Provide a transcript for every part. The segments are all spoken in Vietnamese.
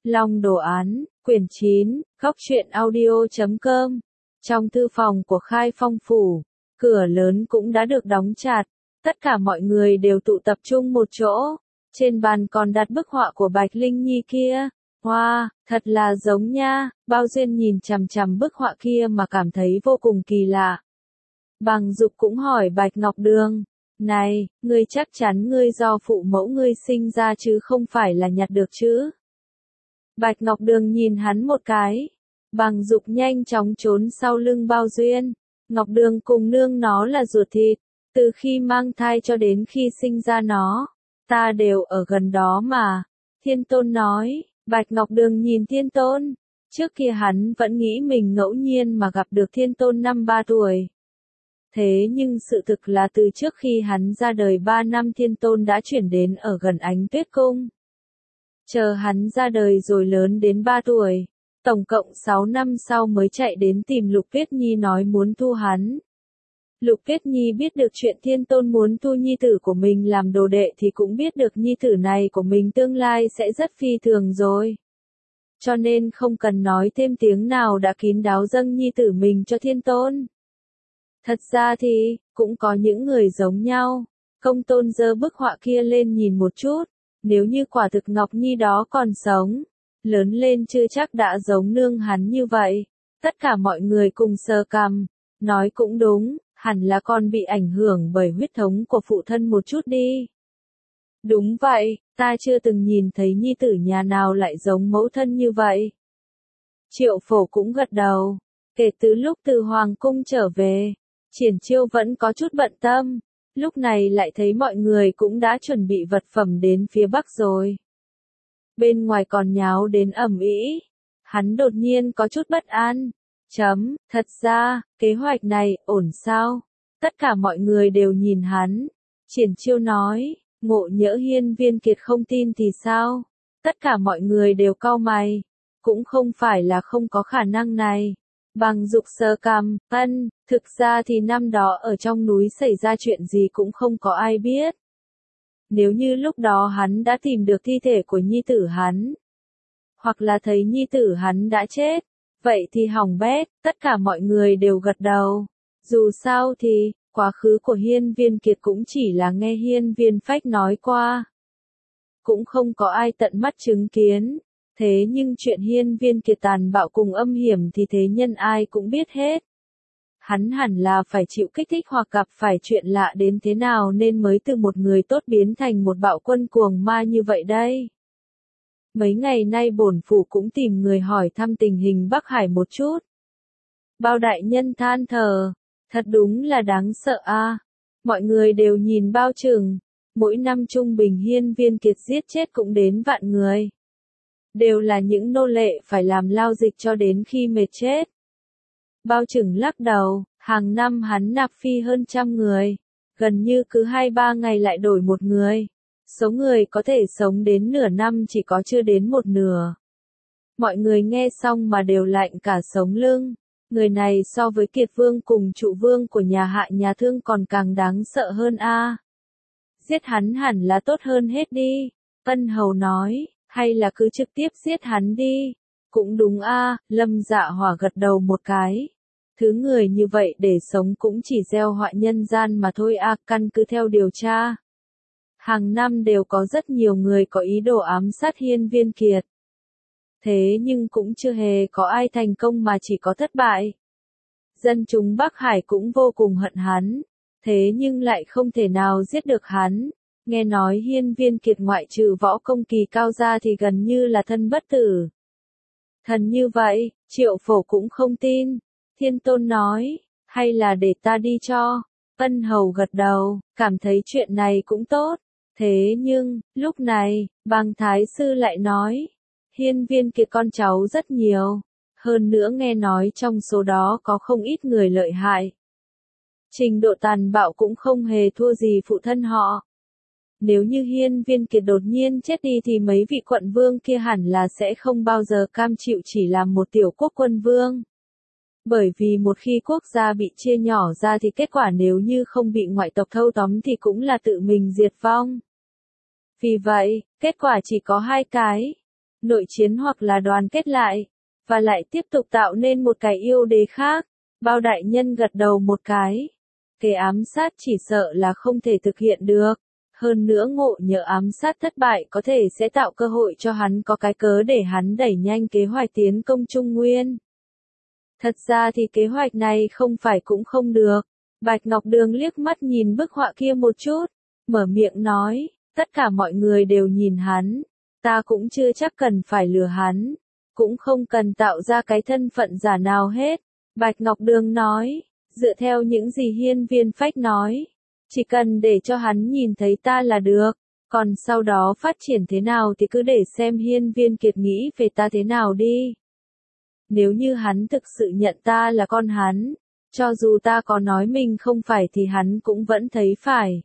Long Đồ Án, quyển 9, góc truyện audio.com. Trong thư phòng của Khai Phong Phủ, cửa lớn cũng đã được đóng chặt, tất cả mọi người đều tụ tập trung một chỗ. Trên bàn còn đặt bức họa của Bạch Linh Nhi kia. Wow, thật là giống nha. Bao Duyên nhìn chằm chằm bức họa kia mà cảm thấy vô cùng kỳ lạ. Bằng Dục cũng hỏi Bạch Ngọc Đường, này, ngươi chắc chắn ngươi do phụ mẫu ngươi sinh ra chứ không phải là nhặt được chứ? Bạch Ngọc Đường nhìn hắn một cái. Bằng Dục nhanh chóng trốn sau lưng Bao Duyên. Ngọc Đường cùng nương nó là ruột thịt, từ khi mang thai cho đến khi sinh ra nó, ta đều ở gần đó mà. Thiên Tôn nói. Bạch Ngọc Đường nhìn Thiên Tôn. Trước kia hắn vẫn nghĩ mình ngẫu nhiên mà gặp được Thiên Tôn năm 3 tuổi. Thế nhưng sự thực là từ trước khi hắn ra đời 3 năm Thiên Tôn đã chuyển đến ở gần Ánh Tuyết Cung. Chờ hắn ra đời rồi lớn đến 3 tuổi, tổng cộng 6 năm sau mới chạy đến tìm Lục Tuyết Nhi nói muốn thu hắn. Lục Tuyết Nhi biết được chuyện Thiên Tôn muốn thu nhi tử của mình làm đồ đệ thì cũng biết được nhi tử này của mình tương lai sẽ rất phi thường rồi. Cho nên không cần nói thêm tiếng nào đã kín đáo dâng nhi tử mình cho Thiên Tôn. Thật ra thì, cũng có những người giống nhau. Công Tôn giơ bức họa kia lên nhìn một chút. Nếu như quả thực Ngọc Nhi đó còn sống, lớn lên chưa chắc đã giống nương hắn như vậy. Tất cả mọi người cùng sờ cằm, nói cũng đúng, hẳn là con bị ảnh hưởng bởi huyết thống của phụ thân một chút đi. Đúng vậy, ta chưa từng nhìn thấy nhi tử nhà nào lại giống mẫu thân như vậy. Triệu Phổ cũng gật đầu. Kể từ lúc từ Hoàng Cung trở về, Triển Chiêu vẫn có chút bận tâm. Lúc này lại thấy mọi người cũng đã chuẩn bị vật phẩm đến phía Bắc rồi. Bên ngoài còn nháo đến ầm ĩ. Hắn đột nhiên có chút bất an. Thật ra, kế hoạch này, ổn sao? Tất cả mọi người đều nhìn hắn. Triển Chiêu nói, Ngộ Nhỡ Hiên Viên Kiệt không tin thì sao? Tất cả mọi người đều cau mày. Cũng không phải là không có khả năng này. Bằng Dục sờ cằm, thực ra thì năm đó ở trong núi xảy ra chuyện gì cũng không có ai biết. Nếu như lúc đó hắn đã tìm được thi thể của nhi tử hắn, hoặc là thấy nhi tử hắn đã chết, vậy thì hỏng bét, tất cả mọi người đều gật đầu. Dù sao thì, quá khứ của Hiên Viên Kiệt cũng chỉ là nghe Hiên Viên Phách nói qua. Cũng không có ai tận mắt chứng kiến. Thế nhưng chuyện Hiên Viên Kiệt tàn bạo cùng âm hiểm thì thế nhân ai cũng biết hết. Hắn hẳn là phải chịu kích thích hoặc gặp phải chuyện lạ đến thế nào nên mới từ một người tốt biến thành một bạo quân cuồng ma như vậy đây. Mấy ngày nay bổn phủ cũng tìm người hỏi thăm tình hình Bắc Hải một chút. Bao đại nhân than thở, thật đúng là đáng sợ a. Mọi người đều nhìn Bao Trừng, mỗi năm trung bình Hiên Viên Kiệt giết chết cũng đến vạn người. Đều là những nô lệ phải làm lao dịch cho đến khi mệt chết. Bao Trừng lắc đầu, hàng năm hắn nạp phi hơn 100 người, gần như cứ 2-3 ngày lại đổi một người. Số người có thể sống đến nửa năm chỉ có chưa đến một nửa. Mọi người nghe xong mà đều lạnh cả sống lưng. Người này so với Kiệt Vương cùng Trụ Vương của nhà Hạ nhà Thương còn càng đáng sợ hơn a. Giết hắn hẳn là tốt hơn hết đi. Ân Hầu nói. Hay là cứ trực tiếp giết hắn đi. Cũng đúng a. Lâm Dạ Hỏa gật đầu một cái. Thứ người như vậy để sống cũng chỉ gieo họa nhân gian mà thôi a. Căn cứ theo điều tra, hàng năm đều có rất nhiều người có ý đồ ám sát Hiên Viên Kiệt. Thế nhưng cũng chưa hề có ai thành công mà chỉ có thất bại. Dân chúng Bắc Hải cũng vô cùng hận hắn. Thế nhưng lại không thể nào giết được hắn. Nghe nói Hiên Viên Kiệt ngoại trừ võ công kỳ cao ra thì gần như là thân bất tử. Thần như vậy, Triệu Phổ cũng không tin. Thiên Tôn nói, hay là để ta đi cho. Ân Hầu gật đầu, cảm thấy chuyện này cũng tốt. Thế nhưng, lúc này, Bàng Thái Sư lại nói, Hiên Viên Kiệt con cháu rất nhiều. Hơn nữa nghe nói trong số đó có không ít người lợi hại. Trình độ tàn bạo cũng không hề thua gì phụ thân họ. Nếu như Hiên Viên Kiệt đột nhiên chết đi thì mấy vị quận vương kia hẳn là sẽ không bao giờ cam chịu chỉ làm một tiểu quốc quân vương. Bởi vì một khi quốc gia bị chia nhỏ ra thì kết quả nếu như không bị ngoại tộc thâu tóm thì cũng là tự mình diệt vong. Vì vậy, kết quả chỉ có hai cái. nội chiến hoặc là đoàn kết lại, và lại tiếp tục tạo nên một cái yêu đế khác. Bao đại nhân gật đầu một cái. Kế ám sát chỉ sợ là không thể thực hiện được. Hơn nữa ngộ nhỡ ám sát thất bại có thể sẽ tạo cơ hội cho hắn có cái cớ để hắn đẩy nhanh kế hoạch tiến công Trung Nguyên. Thật ra thì kế hoạch này không phải cũng không được. Bạch Ngọc Đường liếc mắt nhìn bức họa kia một chút, mở miệng nói, tất cả mọi người đều nhìn hắn, ta cũng chưa chắc cần phải lừa hắn, cũng không cần tạo ra cái thân phận giả nào hết. Bạch Ngọc Đường nói, dựa theo những gì Hiên Viên Phách nói, chỉ cần để cho hắn nhìn thấy ta là được, còn sau đó phát triển thế nào thì cứ để xem Hiên Viên Kiệt nghĩ về ta thế nào đi. Nếu như hắn thực sự nhận ta là con hắn, cho dù ta có nói mình không phải thì hắn cũng vẫn thấy phải.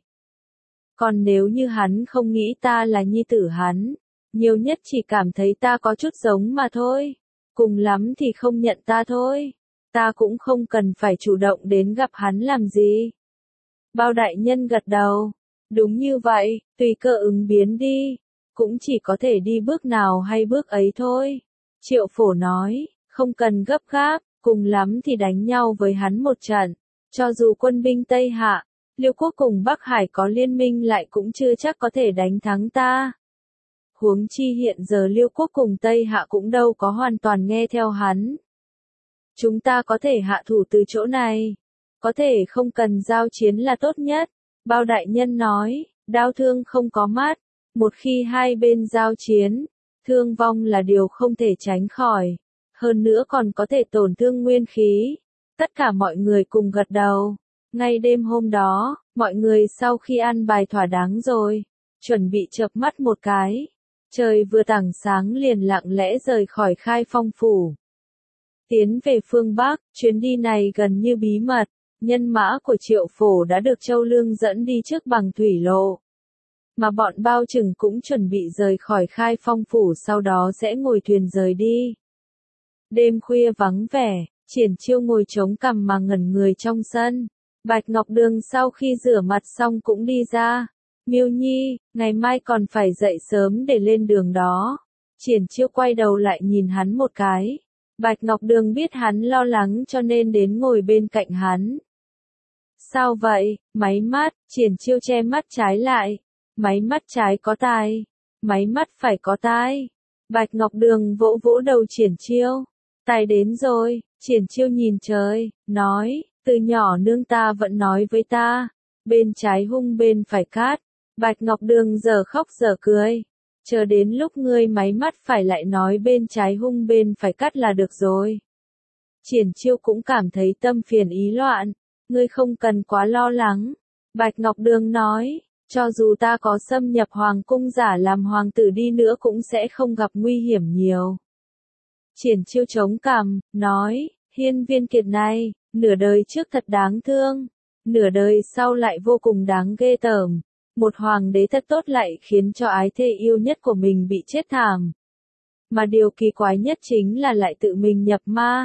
Còn nếu như hắn không nghĩ ta là nhi tử hắn, nhiều nhất chỉ cảm thấy ta có chút giống mà thôi, cùng lắm thì không nhận ta thôi, ta cũng không cần phải chủ động đến gặp hắn làm gì. Bao đại nhân gật đầu, đúng như vậy, tùy cơ ứng biến đi, cũng chỉ có thể đi bước nào hay bước ấy thôi. Triệu Phổ nói, không cần gấp gáp, cùng lắm thì đánh nhau với hắn một trận, cho dù quân binh Tây Hạ, Liêu quốc cùng Bắc Hải có liên minh lại cũng chưa chắc có thể đánh thắng ta. Huống chi hiện giờ Liêu quốc cùng Tây Hạ cũng đâu có hoàn toàn nghe theo hắn. Chúng ta có thể hạ thủ từ chỗ này, có thể không cần giao chiến là tốt nhất. Bao đại nhân nói, đao thương không có mắt, một khi hai bên giao chiến, thương vong là điều không thể tránh khỏi, hơn nữa còn có thể tổn thương nguyên khí. Tất cả mọi người cùng gật đầu. Ngay đêm hôm đó, mọi người sau khi ăn bài thỏa đáng rồi, chuẩn bị chợp mắt một cái, trời vừa tảng sáng liền lặng lẽ rời khỏi Khai Phong phủ. Tiến về phương Bắc, chuyến đi này gần như bí mật, nhân mã của Triệu Phổ đã được Châu Lương dẫn đi trước bằng thủy lộ. Mà bọn Bao Trừng cũng chuẩn bị rời khỏi Khai Phong phủ, sau đó sẽ ngồi thuyền rời đi. Đêm khuya vắng vẻ, Triển Chiêu ngồi chống cằm mà ngẩn người trong sân. Bạch Ngọc Đường sau khi rửa mặt xong cũng đi ra. Miêu Nhi, ngày mai còn phải dậy sớm để lên đường đó. Triển Chiêu quay đầu lại nhìn hắn một cái. Bạch Ngọc Đường biết hắn lo lắng cho nên đến ngồi bên cạnh hắn. Sao vậy? Máy mắt, Triển Chiêu che mắt trái lại. Máy mắt trái có tai, máy mắt phải có tai. Bạch Ngọc Đường vỗ vỗ đầu Triển Chiêu. Tai đến rồi. Triển Chiêu nhìn trời, nói, từ nhỏ nương ta vẫn nói với ta, bên trái hung bên phải cát. Bạch Ngọc Đường giờ khóc giờ cười. Chờ đến lúc ngươi máy mắt phải lại nói bên trái hung bên phải cắt là được rồi. Triển Chiêu cũng cảm thấy tâm phiền ý loạn. Ngươi không cần quá lo lắng. Bạch Ngọc Đường nói, cho dù ta có xâm nhập hoàng cung giả làm hoàng tử đi nữa cũng sẽ không gặp nguy hiểm nhiều. Triển Chiêu chống cằm, nói, Hiên Viên Kiệt này, nửa đời trước thật đáng thương, nửa đời sau lại vô cùng đáng ghê tởm. Một hoàng đế thật tốt lại khiến cho ái thê yêu nhất của mình bị chết thảm. Mà điều kỳ quái nhất chính là lại tự mình nhập ma.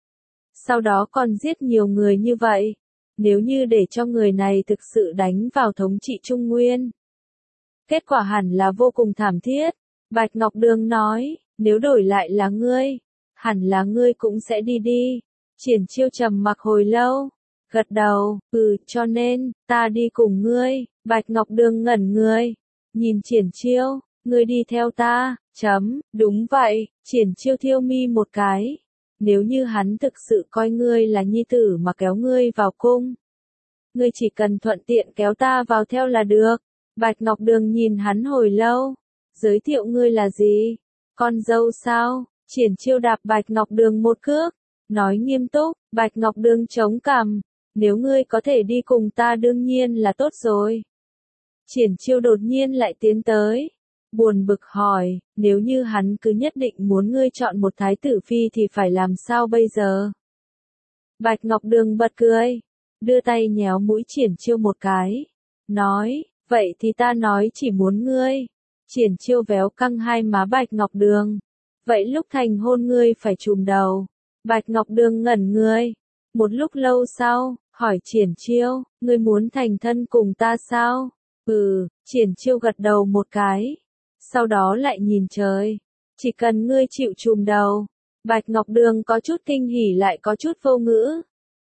Sau đó còn giết nhiều người như vậy. Nếu như để cho người này thực sự đánh vào thống trị Trung Nguyên, kết quả hẳn là vô cùng thảm thiết. Bạch Ngọc Đường nói, nếu đổi lại là ngươi, hẳn là ngươi cũng sẽ đi. Triển Chiêu trầm mặc hồi lâu, gật đầu, cho nên, ta đi cùng ngươi. Bạch Ngọc Đường ngẩn người, nhìn Triển Chiêu, ngươi đi theo ta, đúng vậy. Triển Chiêu thiêu mi một cái. Nếu như hắn thực sự coi ngươi là nhi tử mà kéo ngươi vào cung, ngươi chỉ cần thuận tiện kéo ta vào theo là được. Bạch Ngọc Đường nhìn hắn hồi lâu, giới thiệu ngươi là gì? Con dâu sao? Triển Chiêu đạp Bạch Ngọc Đường một cước, nói nghiêm túc. Bạch Ngọc Đường chống cằm, nếu ngươi có thể đi cùng ta đương nhiên là tốt rồi. Triển Chiêu đột nhiên lại tiến tới, buồn bực hỏi, nếu như hắn cứ nhất định muốn ngươi chọn một thái tử phi thì phải làm sao bây giờ? Bạch Ngọc Đường bật cười, đưa tay nhéo mũi Triển Chiêu một cái, nói, vậy thì ta nói chỉ muốn ngươi. Triển Chiêu véo căng hai má Bạch Ngọc Đường, vậy lúc thành hôn ngươi phải trùm đầu. Bạch Ngọc Đường ngẩn người, một lúc lâu sau, hỏi Triển Chiêu, ngươi muốn thành thân cùng ta sao? Triển Chiêu gật đầu một cái, sau đó lại nhìn trời, Chỉ cần ngươi chịu trùm đầu. Bạch Ngọc Đường có chút kinh hỉ lại có chút vô ngữ.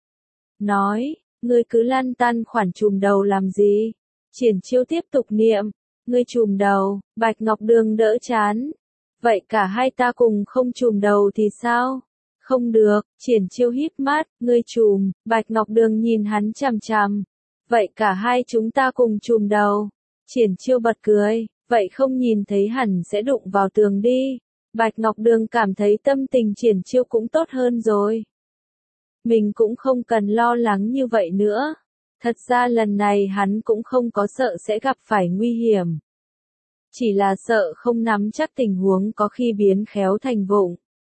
Nói, ngươi cứ lăn tăn khoản trùm đầu làm gì? Triển Chiêu tiếp tục niệm, ngươi trùm đầu, Bạch Ngọc Đường đỡ chán. Vậy cả hai ta cùng không trùm đầu thì sao? Không được, Triển Chiêu híp mắt, ngươi trùm, Bạch Ngọc Đường nhìn hắn chằm chằm. Vậy cả hai chúng ta cùng trùm đầu. Triển Chiêu bật cười, vậy không nhìn thấy hẳn sẽ đụng vào tường đi. Bạch Ngọc Đường cảm thấy tâm tình Triển Chiêu cũng tốt hơn rồi. Mình cũng không cần lo lắng như vậy nữa. Thật ra lần này hắn cũng không có sợ sẽ gặp phải nguy hiểm. Chỉ là sợ không nắm chắc tình huống có khi biến khéo thành vụng.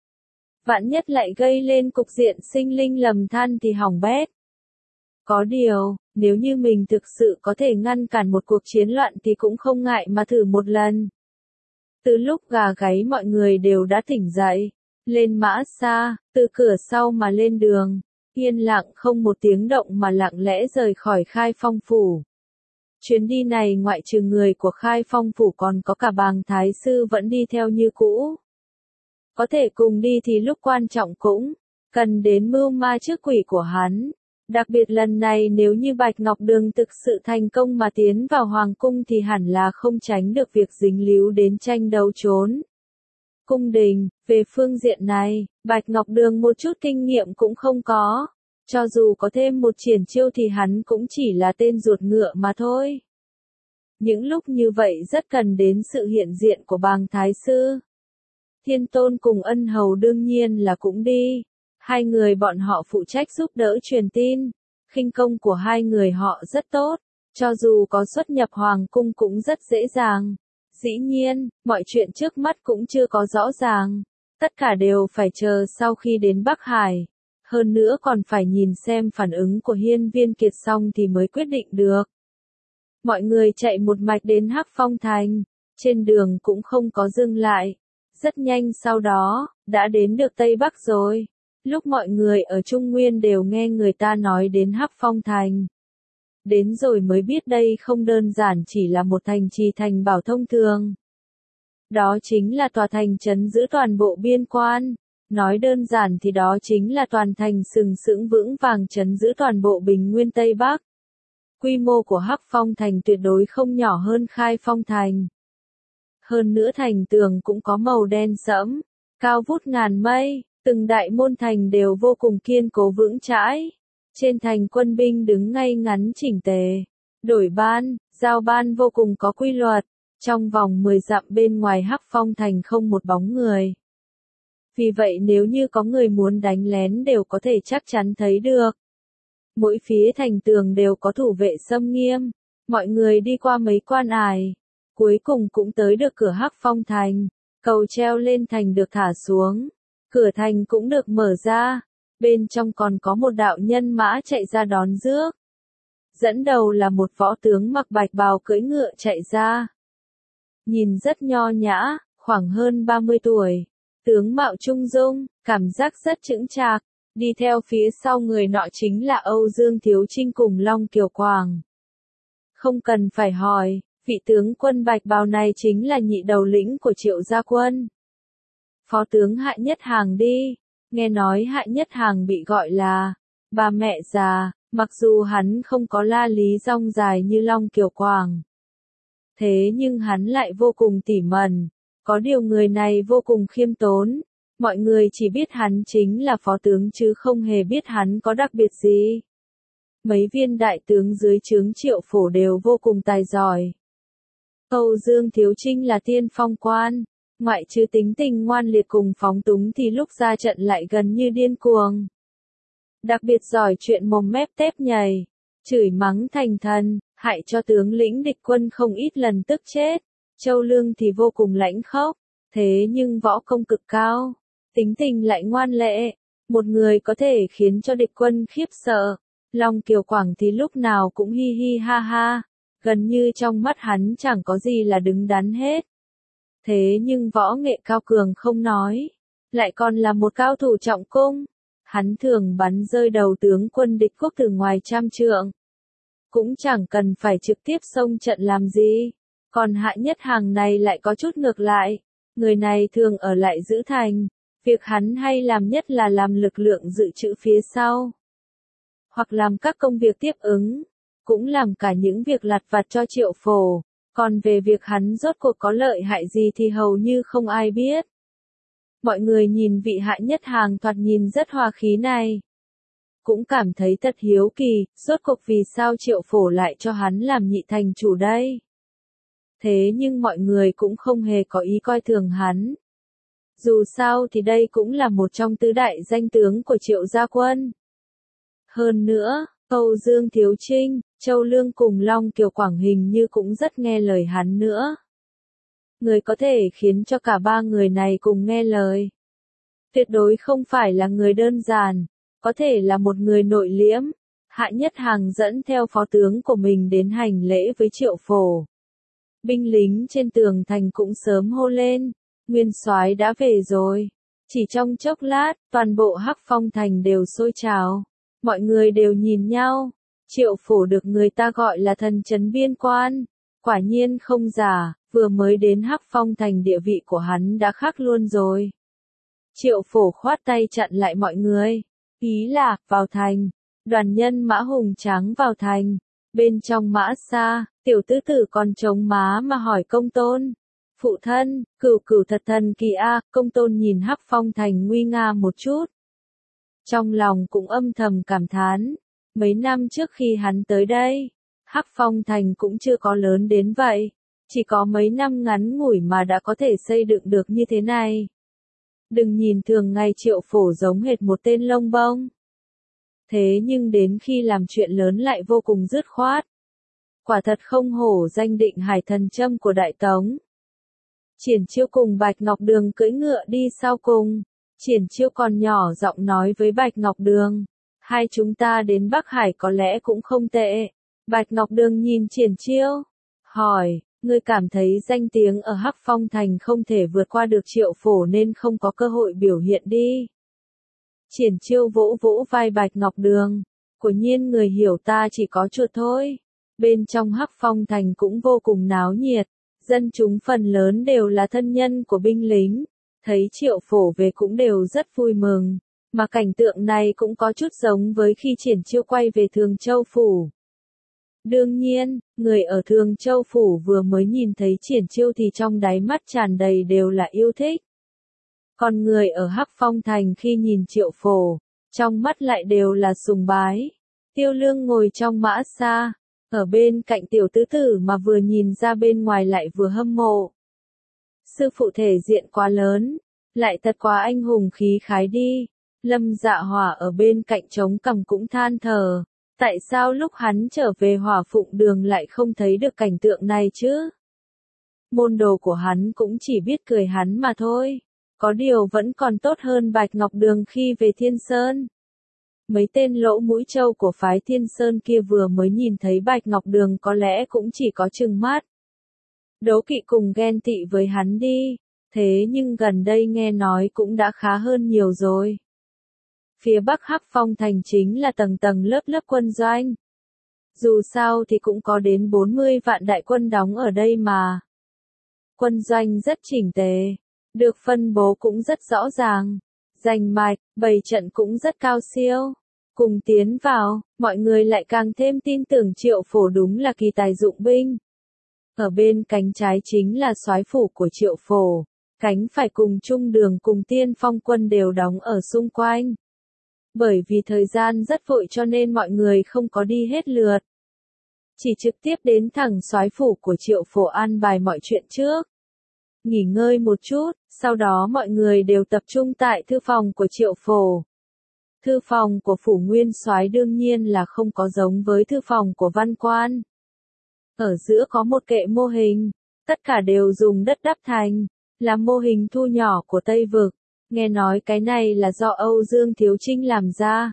Vạn nhất lại gây lên cục diện sinh linh lầm than thì hỏng bét. Có điều, nếu như mình thực sự có thể ngăn cản một cuộc chiến loạn thì cũng không ngại mà thử một lần. Từ lúc gà gáy mọi người đều đã tỉnh dậy, lên mã xa, từ cửa sau mà lên đường, yên lặng không một tiếng động mà lặng lẽ rời khỏi Khai Phong Phủ. Chuyến đi này ngoại trừ người của Khai Phong Phủ còn có cả Bàng Thái Sư vẫn đi theo như cũ. Có thể cùng đi thì lúc quan trọng cũng cần đến mưu ma trước quỷ của hắn. Đặc biệt lần này nếu như Bạch Ngọc Đường thực sự thành công mà tiến vào Hoàng Cung thì hẳn là không tránh được việc dính líu đến tranh đấu trốn. Cung đình, về phương diện này, Bạch Ngọc Đường một chút kinh nghiệm cũng không có. Cho dù có thêm một Triển Chiêu thì hắn cũng chỉ là tên ruột ngựa mà thôi. Những lúc như vậy rất cần đến sự hiện diện của Bàng Thái Sư. Thiên Tôn cùng Ân Hầu đương nhiên là cũng đi. Hai người bọn họ phụ trách giúp đỡ truyền tin. Khinh công của hai người họ rất tốt. Cho dù có xuất nhập Hoàng Cung cũng rất dễ dàng. Dĩ nhiên, mọi chuyện trước mắt cũng chưa có rõ ràng. Tất cả đều phải chờ sau khi đến Bắc Hải. Hơn nữa còn phải nhìn xem phản ứng của Hiên Viên Kiệt xong thì mới quyết định được. Mọi người chạy một mạch đến Hắc Phong Thành. Trên đường cũng không có dừng lại. Rất nhanh sau đó, đã đến được Tây Bắc rồi. Lúc mọi người ở Trung Nguyên đều nghe người ta nói đến Hắc Phong Thành. Đến rồi mới biết đây không đơn giản chỉ là một thành trì thành bảo thông thường. Đó chính là tòa thành trấn giữ toàn bộ biên quan. Nói đơn giản thì đó chính là toàn thành sừng sững vững vàng trấn giữ toàn bộ Bình Nguyên Tây Bắc. Quy mô của Hắc Phong Thành tuyệt đối không nhỏ hơn Khai Phong Thành. Hơn nữa thành tường cũng có màu đen sẫm, cao vút ngàn mây, từng đại môn thành đều vô cùng kiên cố vững chãi. Trên thành quân binh đứng ngay ngắn chỉnh tề, đổi ban, giao ban vô cùng có quy luật, trong vòng 10 dặm bên ngoài Hắc Phong Thành không một bóng người. Vì vậy nếu như có người muốn đánh lén đều có thể chắc chắn thấy được. Mỗi phía thành tường đều có thủ vệ xâm nghiêm, mọi người đi qua mấy quan ải. Cuối cùng cũng tới được cửa Hắc Phong Thành, cầu treo lên thành được thả xuống, cửa thành cũng được mở ra, bên trong còn có một đạo nhân mã chạy ra đón rước. Dẫn đầu là một võ tướng mặc bạch bào cưỡi ngựa chạy ra. Nhìn rất nho nhã, khoảng hơn 30 tuổi, tướng mạo trung dung, cảm giác rất chững chạc, đi theo phía sau người nọ chính là Âu Dương Thiếu Trinh cùng Long Kiều Quảng. Không cần phải hỏi. Vị tướng quân bạch bào này chính là nhị đầu lĩnh của Triệu Gia Quân. Phó tướng Hạ Nhất Hàng đi. Nghe nói Hạ Nhất Hàng bị gọi là bà mẹ già, mặc dù hắn không có la lý rong dài như Long Kiều Quảng. Thế nhưng hắn lại vô cùng tỉ mẩn. Có điều người này vô cùng khiêm tốn. Mọi người chỉ biết hắn chính là phó tướng chứ không hề biết hắn có đặc biệt gì. Mấy viên đại tướng dưới trướng Triệu Phổ đều vô cùng tài giỏi. Âu Dương Thiếu Trinh là tiên phong quan, ngoại trừ tính tình ngoan liệt cùng phóng túng thì lúc ra trận lại gần như điên cuồng. Đặc biệt giỏi chuyện mồm mép tép nhầy, chửi mắng thành thần, hại cho tướng lĩnh địch quân không ít lần tức chết. Châu Lương thì vô cùng lãnh khốc, thế nhưng võ công cực cao, tính tình lại ngoan lệ, một người có thể khiến cho địch quân khiếp sợ. Long Kiều Quảng thì lúc nào cũng hi hi ha ha. Gần như trong mắt hắn chẳng có gì là đứng đắn hết. Thế nhưng võ nghệ cao cường không nói, lại còn là một cao thủ trọng cung. Hắn thường bắn rơi đầu tướng quân địch quốc từ ngoài 100 trượng. Cũng chẳng cần phải trực tiếp xông trận làm gì. Còn Hạ Nhất Hàng này lại có chút ngược lại. Người này thường ở lại giữ thành, việc hắn hay làm nhất là làm lực lượng dự trữ phía sau, hoặc làm các công việc tiếp ứng, cũng làm cả những việc lặt vặt cho Triệu Phổ, còn về việc hắn rốt cuộc có lợi hại gì thì hầu như không ai biết. Mọi người nhìn vị Hạ Nhất Hàng thoạt nhìn rất hòa khí này, cũng cảm thấy thật hiếu kỳ, rốt cuộc vì sao Triệu Phổ lại cho hắn làm nhị thành chủ đây. Thế nhưng mọi người cũng không hề có ý coi thường hắn. Dù sao thì đây cũng là một trong tứ đại danh tướng của Triệu gia quân. Hơn nữa, Âu Dương Thiếu Trinh, Châu Lương cùng Long Kiều Quảng hình như cũng rất nghe lời hắn nữa. Người có thể khiến cho cả ba người này cùng nghe lời, tuyệt đối không phải là người đơn giản, có thể là một người nội liễm. Hạ Nhất Hàng dẫn theo phó tướng của mình đến hành lễ với Triệu Phổ. Binh lính trên tường thành cũng sớm hô lên, Nguyên soái đã về rồi. Chỉ trong chốc lát, toàn bộ Hắc Phong thành đều sôi trào. Mọi người đều nhìn nhau. Triệu Phổ được người ta gọi là thần trấn biên quan. Quả nhiên không giả, vừa mới đến Hắc Phong thành địa vị của hắn đã khác luôn rồi. Triệu Phổ khoát tay chặn lại mọi người. Ý là, vào thành. Đoàn nhân Mã Hùng Tráng vào thành. Bên trong Mã Sa, tiểu tứ tử còn chống má mà hỏi Công Tôn. Phụ thân, cửu cửu thật thần kỳ a. Công Tôn nhìn Hắc Phong thành nguy nga một chút. Trong lòng cũng âm thầm cảm thán. Mấy năm trước khi hắn tới đây, Hắc Phong thành cũng chưa có lớn đến vậy. Chỉ có mấy năm ngắn ngủi mà đã có thể xây dựng được như thế này. Đừng nhìn thường ngày Triệu Phổ giống hệt một tên lông bông. Thế nhưng đến khi làm chuyện lớn lại vô cùng dứt khoát. Quả thật không hổ danh Định Hải Thần Châm của Đại Tống. Triển Chiêu cùng Bạch Ngọc Đường cưỡi ngựa đi sau cùng. Triển Chiêu còn nhỏ giọng nói với Bạch Ngọc Đường. Hai chúng ta đến Bắc Hải có lẽ cũng không tệ. Bạch Ngọc Đường nhìn Triển Chiêu. Hỏi, ngươi cảm thấy danh tiếng ở Hắc Phong thành không thể vượt qua được Triệu Phổ nên không có cơ hội biểu hiện đi. Triển Chiêu vỗ vỗ vai Bạch Ngọc Đường. Quả nhiên người hiểu ta chỉ có chuột thôi. Bên trong Hắc Phong thành cũng vô cùng náo nhiệt. Dân chúng phần lớn đều là thân nhân của binh lính. Thấy Triệu Phổ về cũng đều rất vui mừng. Mà cảnh tượng này cũng có chút giống với khi Triển Chiêu quay về Thường Châu Phủ. Đương nhiên, người ở Thường Châu Phủ vừa mới nhìn thấy Triển Chiêu thì trong đáy mắt tràn đầy đều là yêu thích. Còn người ở Hắc Phong thành khi nhìn Triệu Phổ, trong mắt lại đều là sùng bái. Tiêu Lương ngồi trong Mã Sa, ở bên cạnh tiểu tứ tử mà vừa nhìn ra bên ngoài lại vừa hâm mộ. Sư phụ thể diện quá lớn, lại thật quá anh hùng khí khái đi. Lâm Dạ Hỏa ở bên cạnh trống cằm cũng than thở. Tại sao lúc hắn trở về Hỏa Phụng Đường lại không thấy được cảnh tượng này chứ? Môn đồ của hắn cũng chỉ biết cười hắn mà thôi. Có điều vẫn còn tốt hơn Bạch Ngọc Đường khi về Thiên Sơn. Mấy tên lỗ mũi trâu của phái Thiên Sơn kia vừa mới nhìn thấy Bạch Ngọc Đường có lẽ cũng chỉ có trừng mắt. Đố kỵ cùng ghen tị với hắn đi. Thế nhưng gần đây nghe nói cũng đã khá hơn nhiều rồi. Phía Bắc Hắc Phong thành chính là tầng tầng lớp lớp quân doanh. Dù sao thì cũng có đến 40 vạn đại quân đóng ở đây mà. Quân doanh rất chỉnh tề, được phân bố cũng rất rõ ràng, rành mạch, bày trận cũng rất cao siêu. Cùng tiến vào, mọi người lại càng thêm tin tưởng Triệu Phổ đúng là kỳ tài dụng binh. Ở bên cánh trái chính là soái phủ của Triệu Phổ, cánh phải cùng Trung Đường cùng Tiên Phong quân đều đóng ở xung quanh. Bởi vì thời gian rất vội cho nên mọi người không có đi hết lượt. Chỉ trực tiếp đến thẳng soái phủ của Triệu Phổ an bài mọi chuyện trước. Nghỉ ngơi một chút, sau đó mọi người đều tập trung tại thư phòng của Triệu Phổ. Thư phòng của phủ nguyên soái đương nhiên là không có giống với thư phòng của văn quan. Ở giữa có một kệ mô hình, tất cả đều dùng đất đắp thành, là mô hình thu nhỏ của Tây Vực. Nghe nói cái này là do Âu Dương Thiếu Trinh làm ra.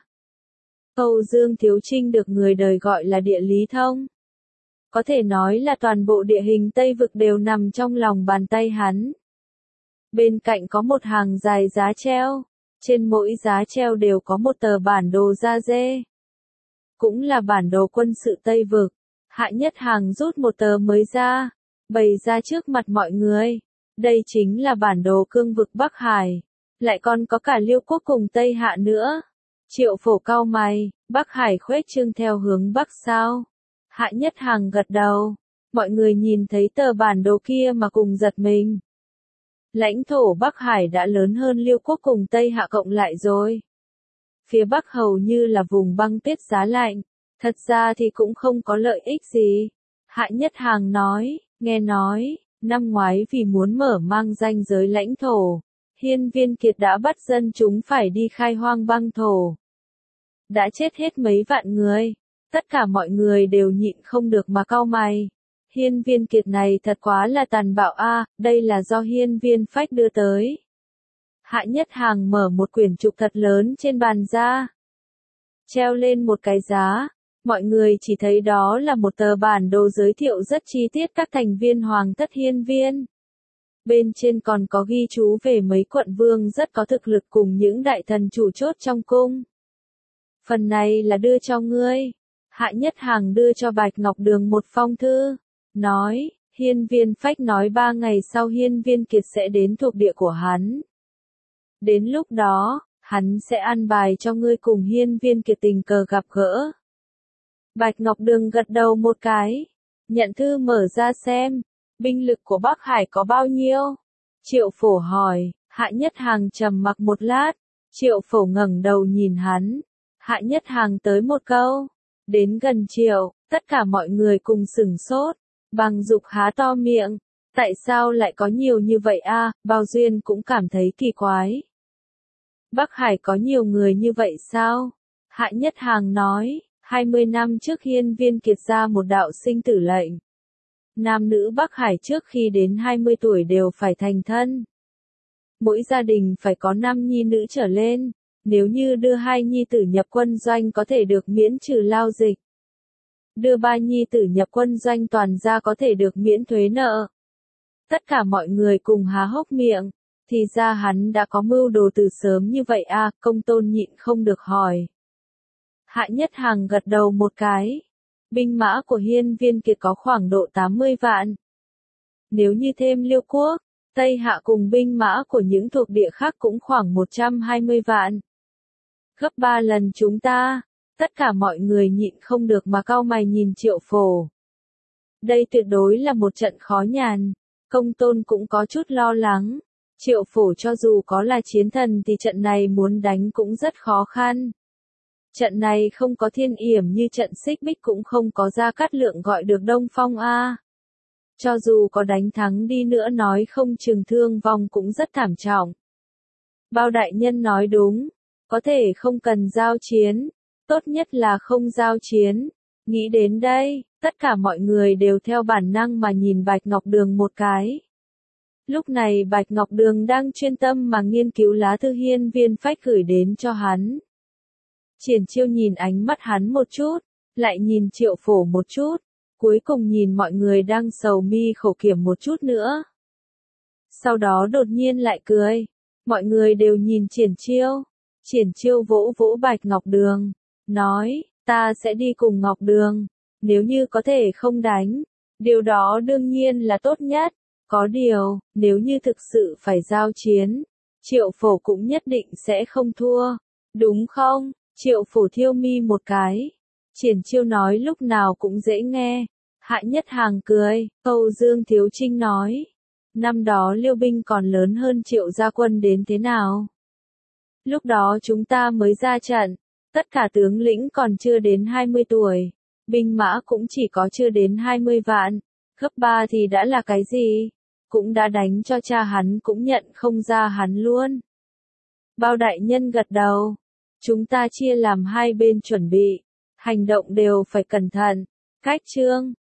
Âu Dương Thiếu Trinh được người đời gọi là địa lý thông. Có thể nói là toàn bộ địa hình Tây Vực đều nằm trong lòng bàn tay hắn. Bên cạnh có một hàng dài giá treo. Trên mỗi giá treo đều có một tờ bản đồ da dê. Cũng là bản đồ quân sự Tây Vực. Hạ Nhất Hàng rút một tờ mới ra, bày ra trước mặt mọi người. Đây chính là bản đồ cương vực Bắc Hải. Lại còn có cả Liêu quốc cùng Tây Hạ nữa. Triệu Phổ cau mày, Bắc Hải khuếch trương theo hướng Bắc sao? Hạ Nhất Hằng gật đầu. Mọi người nhìn thấy tờ bản đồ kia mà cùng giật mình. Lãnh thổ Bắc Hải đã lớn hơn Liêu quốc cùng Tây Hạ cộng lại rồi. Phía Bắc hầu như là vùng băng tuyết giá lạnh. Thật ra thì cũng không có lợi ích gì. Hạ Nhất Hằng nói, nghe nói, năm ngoái vì muốn mở mang ranh giới lãnh thổ, Hiên Viên Kiệt đã bắt dân chúng phải đi khai hoang băng thổ. Đã chết hết mấy vạn người. Tất cả mọi người đều nhịn không được mà cau mày. Hiên Viên Kiệt này thật quá là tàn bạo a, đây là do Hiên Viên Phách đưa tới. Hạ Nhất Hằng mở một quyển trục thật lớn trên bàn ra. Treo lên một cái giá. Mọi người chỉ thấy đó là một tờ bản đồ giới thiệu rất chi tiết các thành viên Hoàng thất Hiên Viên. Bên trên còn có ghi chú về mấy quận vương rất có thực lực cùng những đại thần chủ chốt trong cung. Phần này là đưa cho ngươi. Hạ Nhất Hằng đưa cho Bạch Ngọc Đường một phong thư. Nói, Hiên Viên Phách nói 3 ngày sau Hiên Viên Kiệt sẽ đến thuộc địa của hắn. Đến lúc đó, hắn sẽ an bài cho ngươi cùng Hiên Viên Kiệt tình cờ gặp gỡ. Bạch Ngọc Đường gật đầu một cái. Nhận thư mở ra xem. Binh lực của Bắc Hải có bao nhiêu? Triệu Phổ hỏi. Hạ Nhất Hằng trầm mặc một lát. Triệu Phổ ngẩng đầu nhìn hắn. Hạ Nhất Hằng tới một câu. Đến gần triệu, tất cả mọi người cùng sửng sốt. Bằng Dục há to miệng. Tại sao lại có nhiều như vậy a? Bao Duyên cũng cảm thấy kỳ quái. Bắc Hải có nhiều người như vậy sao? Hạ Nhất Hằng nói. 20 năm trước Hiên Viên Kiệt ra một đạo sinh tử lệnh. Nam nữ Bắc Hải trước khi đến 20 tuổi đều phải thành thân. Mỗi gia đình phải có 5 nhi nữ trở lên. Nếu như đưa 2 nhi tử nhập quân doanh có thể được miễn trừ lao dịch. Đưa 3 nhi tử nhập quân doanh toàn gia có thể được miễn thuế nợ. Tất cả mọi người cùng há hốc miệng. Thì ra hắn đã có mưu đồ từ sớm như vậy à, Công Tôn nhịn không được hỏi. Hạ Nhất Hằng gật đầu một cái. Binh mã của Hiên Viên Kiệt có khoảng độ 80 vạn. Nếu như thêm Liêu quốc, Tây Hạ cùng binh mã của những thuộc địa khác cũng khoảng 120 vạn. Gấp 3 lần chúng ta. Tất cả mọi người nhịn không được mà cau mày nhìn Triệu Phổ. Đây tuyệt đối là một trận khó nhằn. Công Tôn cũng có chút lo lắng. Triệu Phổ cho dù có là chiến thần thì trận này muốn đánh cũng rất khó khăn. Trận này không có Thiên Yểm như trận Xích Bích cũng không có Gia Cát Lượng gọi được Đông Phong a. Cho dù có đánh thắng đi nữa nói không chừng thương vong cũng rất thảm trọng. Bao đại nhân nói đúng, có thể không cần giao chiến, tốt nhất là không giao chiến. Nghĩ đến đây, tất cả mọi người đều theo bản năng mà nhìn Bạch Ngọc Đường một cái. Lúc này Bạch Ngọc Đường đang chuyên tâm mà nghiên cứu lá thư Hiên Viên Phách gửi đến cho hắn. Triển Chiêu nhìn ánh mắt hắn một chút, lại nhìn Triệu Phổ một chút, cuối cùng nhìn mọi người đang sầu mi khổ kiểm một chút nữa. Sau đó đột nhiên lại cười. Mọi người đều nhìn Triển Chiêu. Triển Chiêu vỗ vỗ Bạch Ngọc Đường, nói, ta sẽ đi cùng Ngọc Đường, nếu như có thể không đánh, điều đó đương nhiên là tốt nhất. Có điều, nếu như thực sự phải giao chiến, Triệu Phổ cũng nhất định sẽ không thua, đúng không? Triệu Phổ thiêu mi một cái. Triển Chiêu nói lúc nào cũng dễ nghe. Hạ Nhất Hằng cười, Âu Dương Thiếu Trinh nói. Năm đó Liêu binh còn lớn hơn Triệu gia quân đến thế nào? Lúc đó chúng ta mới ra trận, tất cả tướng lĩnh còn chưa đến 20 tuổi, binh mã cũng chỉ có chưa đến 20 vạn, gấp 3 thì đã là cái gì? Cũng đã đánh cho cha hắn cũng nhận không ra hắn luôn. Bao đại nhân gật đầu. Chúng ta chia làm hai bên chuẩn bị, hành động đều phải cẩn thận. Cách chương